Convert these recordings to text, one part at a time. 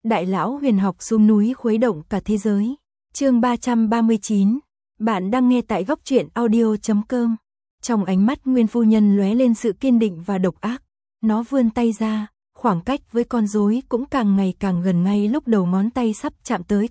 Đại lão huyền học xuống núi khuấy động cả thế giới. Chương 339. Bạn đang nghe tại góc truyện audio.com. Trong ánh mắt Nguyên phu nhân lóe lên sự kiên định và độc ác. Nó vươn tay ra, khoảng cách với con rối cũng càng ngày càng gần. Ngay lúc đầu ngón tay sắp chạm tới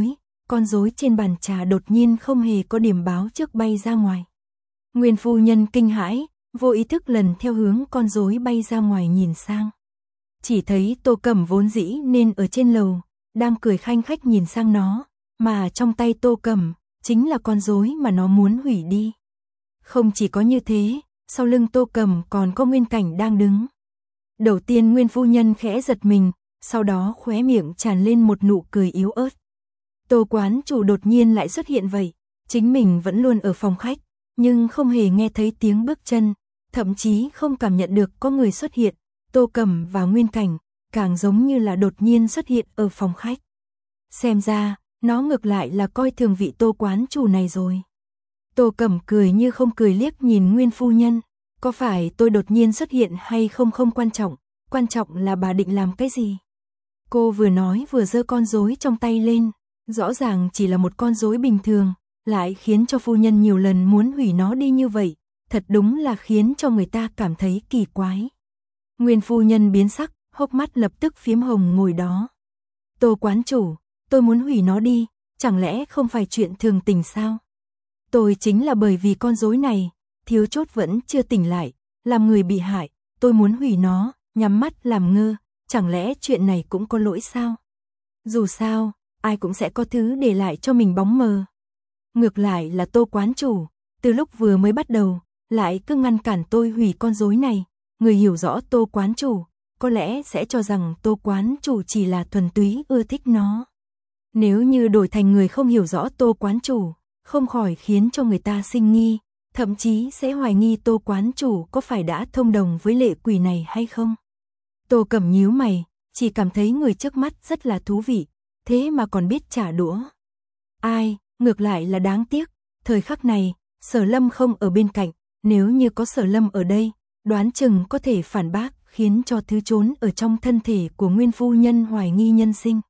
con rối trên bàn trà đột nhiên không hề có điểm báo trước bay ra ngoài. Nguyên phu nhân kinh hãi, vô ý thức lần theo hướng con rối bay ra ngoài nhìn sang. Chỉ thấy Tô Cẩm vốn dĩ nên ở trên lầu, đang cười khanh khách nhìn sang nó, mà trong tay Tô Cẩm chính là con rối mà nó muốn hủy đi. Không chỉ có như thế, sau lưng Tô Cẩm còn có Nguyên Cảnh đang đứng. Đầu tiên Nguyên phu nhân khẽ giật mình, sau đó khóe miệng tràn lên một nụ cười yếu ớt. Tô quán chủ đột nhiên lại xuất hiện vậy, chính mình vẫn luôn ở phòng khách, nhưng không hề nghe thấy tiếng bước chân, thậm chí không cảm nhận được có người xuất hiện. Tô Cẩm và Nguyên Cảnh càng giống như là đột nhiên xuất hiện ở phòng khách. Xem ra, nó ngược lại là coi thường vị Tô quán chủ này rồi. Tô Cẩm cười như không cười liếc nhìn Nguyên phu nhân, có phải tôi đột nhiên xuất hiện hay không không quan trọng là bà định làm cái gì? Cô vừa nói vừa giơ con rối trong tay lên, rõ ràng chỉ là một con rối bình thường, lại khiến cho phu nhân nhiều lần muốn hủy nó đi như vậy, thật đúng là khiến cho người ta cảm thấy kỳ quái. Nguyên phu nhân biến sắc, hốc mắt lập tức phiếm hồng ngồi đó. Tô quán chủ, tôi muốn hủy nó đi, chẳng lẽ không phải chuyện thường tình sao? Tôi chính là bởi vì con rối này, thiếu chốt vẫn chưa tỉnh lại, làm người bị hại, tôi muốn hủy nó, nhắm mắt làm ngơ, chẳng lẽ chuyện này cũng có lỗi sao? Dù sao, ai cũng sẽ có thứ để lại cho mình bóng mờ. Ngược lại là Tô quán chủ, từ lúc vừa mới bắt đầu, lại cứ ngăn cản tôi hủy con rối này. Người hiểu rõ Tô quán chủ, có lẽ sẽ cho rằng Tô quán chủ chỉ là thuần túy ưa thích nó. Nếu như đổi thành người không hiểu rõ Tô quán chủ, không khỏi khiến cho người ta sinh nghi, thậm chí sẽ hoài nghi Tô quán chủ có phải đã thông đồng với lệ quỷ này hay không. Tô Cẩm nhíu mày, chỉ cảm thấy người trước mắt rất là thú vị, thế mà còn biết trả đũa. Ai, ngược lại là đáng tiếc, thời khắc này, Sở Lâm không ở bên cạnh, nếu như có Sở Lâm ở đây, đoán chừng có thể phản bác, khiến cho thứ trốn ở trong thân thể của Nguyên phu nhân hoài nghi nhân sinh.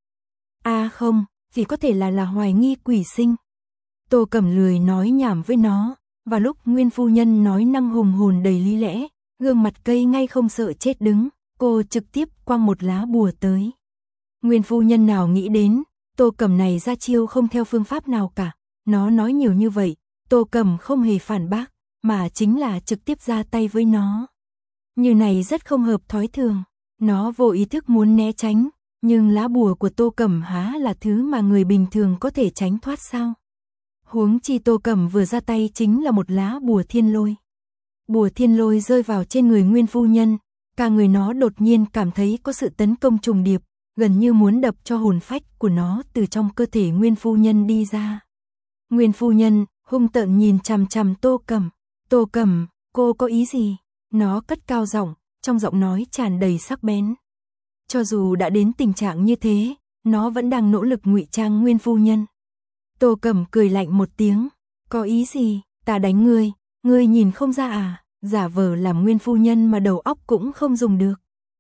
Không, chỉ có thể là hoài nghi quỷ sinh. Tô Cẩm lười nói nhảm với nó, và lúc Nguyên phu nhân nói năng hùng hồn đầy lý lẽ, gương mặt cây ngay không sợ chết đứng, cô trực tiếp quăng một lá bùa tới. Nguyên phu nhân nào nghĩ đến, Tô Cẩm này ra chiêu không theo phương pháp nào cả, nó nói nhiều như vậy, Tô Cẩm không hề phản bác, mà chính là trực tiếp ra tay với nó. Như này rất không hợp thói thường, nó vô ý thức muốn né tránh, nhưng lá bùa của Tô Cẩm há là thứ mà người bình thường có thể tránh thoát sao? Huống chi Tô Cẩm vừa ra tay chính là một lá bùa thiên lôi. Bùa thiên lôi rơi vào trên người Nguyên phu nhân, cả người nó đột nhiên cảm thấy có sự tấn công trùng điệp, gần như muốn đập cho hồn phách của nó từ trong cơ thể Nguyên phu nhân đi ra. Nguyên phu nhân hung tợn nhìn chằm chằm Tô Cẩm. Tô Cẩm, cô có ý gì? Nó cất cao giọng, trong giọng nói tràn đầy sắc bén. Cho dù đã đến tình trạng như thế, nó vẫn đang nỗ lực ngụy trang Nguyên phu nhân. Tô Cẩm cười lạnh một tiếng, có ý gì? Ta đánh ngươi nhìn không ra à? Giả vờ làm Nguyên phu nhân mà đầu óc cũng không dùng được.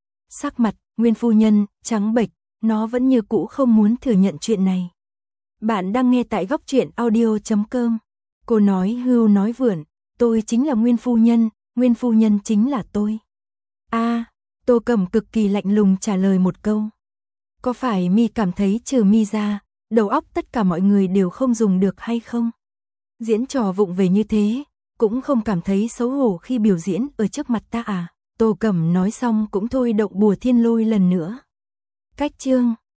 Sắc mặt Nguyên phu nhân trắng bệch, nó vẫn như cũ không muốn thừa nhận chuyện này. Bạn đang nghe tại góc truyện audio.com. Cô nói hưu nói vượn, tôi chính là Nguyên phu nhân chính là tôi. Tô Cẩm cực kỳ lạnh lùng trả lời một câu. Có phải mi cảm thấy trừ mi ra, đầu óc tất cả mọi người đều không dùng được hay không? Diễn trò vụng về như thế, cũng không cảm thấy xấu hổ khi biểu diễn ở trước mặt ta à? Tô Cẩm nói xong cũng thôi động bùa thiên lôi lần nữa. Cách chương